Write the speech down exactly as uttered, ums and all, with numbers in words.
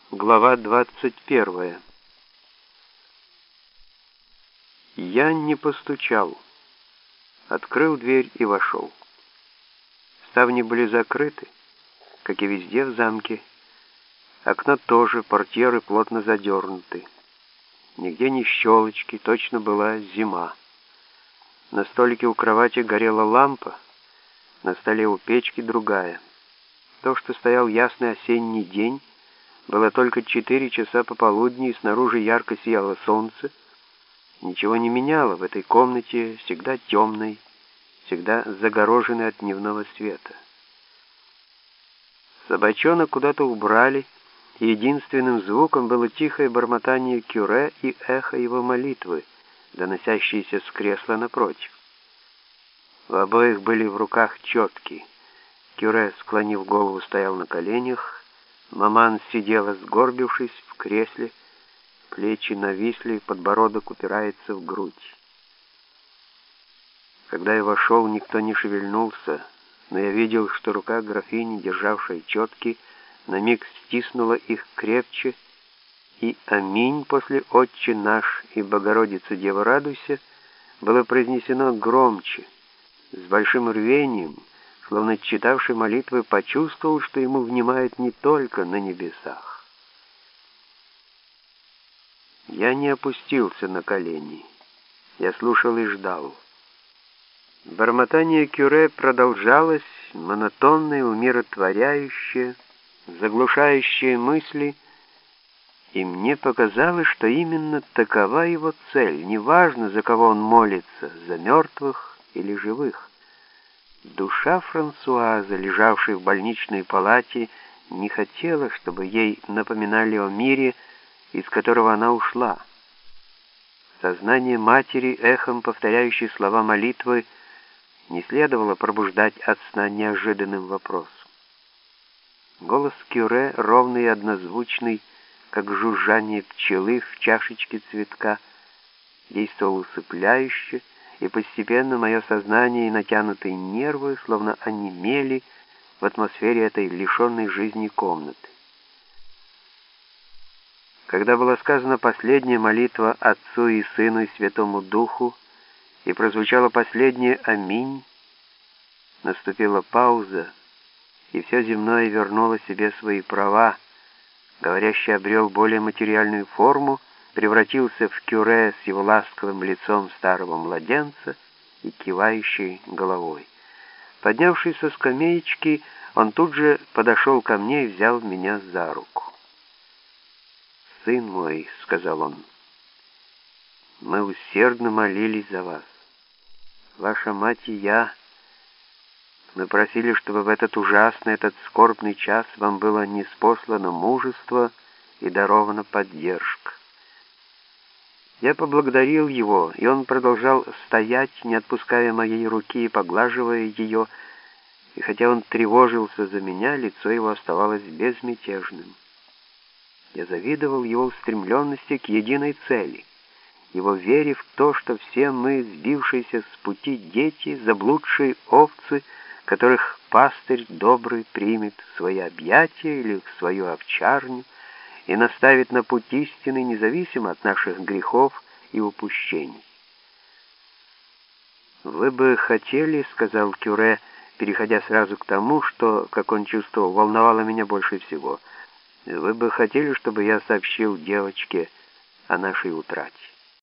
Глава двадцать первая. Я не постучал. Открыл дверь и вошел. Ставни были закрыты, как и везде в замке. Окна тоже, портьеры плотно задернуты. Нигде ни щелочки, точно была зима. На столике у кровати горела лампа, на столе у печки другая. То, что стоял ясный осенний день, было только четыре часа пополудни, и снаружи ярко сияло солнце. Ничего не меняло в этой комнате, всегда темной, всегда загороженной от дневного света. Собачонок куда-то убрали, и единственным звуком было тихое бормотание Кюре и эхо его молитвы, доносящиеся с кресла напротив. В обоих были в руках четки. Кюре, склонив голову, стоял на коленях. Маман сидела, сгорбившись в кресле, плечи нависли, подбородок упирается в грудь. Когда я вошел, никто не шевельнулся, но я видел, что рука графини, державшая четки, на миг стиснула их крепче, и «Аминь» после «Отче наш» и «Богородица, Дева, радуйся» было произнесено громче, с большим рвением, словно читавший молитвы почувствовал, что ему внимают не только на небесах. Я не опустился на колени. Я слушал и ждал. Бормотание Кюре продолжалось, монотонное, умиротворяющее, заглушающее мысли, и мне показалось, что именно такова его цель. Неважно, за кого он молится, за мертвых или живых. Душа Франсуазы, лежавшей в больничной палате, не хотела, чтобы ей напоминали о мире, из которого она ушла. Сознание матери, эхом повторяющей слова молитвы, не следовало пробуждать от сна неожиданным вопросом. Голос Кюре, ровный и однозвучный, как жужжание пчелы в чашечке цветка, действовал усыпляюще, и постепенно мое сознание и натянутые нервы словно онемели в атмосфере этой лишенной жизни комнаты. Когда была сказана последняя молитва Отцу и Сыну и Святому Духу, и прозвучало последнее «Аминь», наступила пауза, и все земное вернуло себе свои права, говорящий обрел более материальную форму, превратился в Кюре с его ласковым лицом старого младенца и кивающей головой. Поднявшись со скамеечки, он тут же подошел ко мне и взял меня за руку. «Сын мой», — сказал он, — «мы усердно молились за вас. Ваша мать и я, мы просили, чтобы в этот ужасный, этот скорбный час вам было ниспослано мужество и дарована поддержка». Я поблагодарил его, и он продолжал стоять, не отпуская моей руки и поглаживая ее, и хотя он тревожился за меня, лицо его оставалось безмятежным. Я завидовал его устремленности к единой цели, его вере в то, что все мы, сбившиеся с пути дети, заблудшие овцы, которых пастырь добрый примет в свои объятия или в свою овчарню, и наставит на путь истины, независимо от наших грехов и упущений. «Вы бы хотели, — сказал Кюре, переходя сразу к тому, что, как он чувствовал, волновало меня больше всего, — вы бы хотели, чтобы я сообщил девочке о нашей утрате?»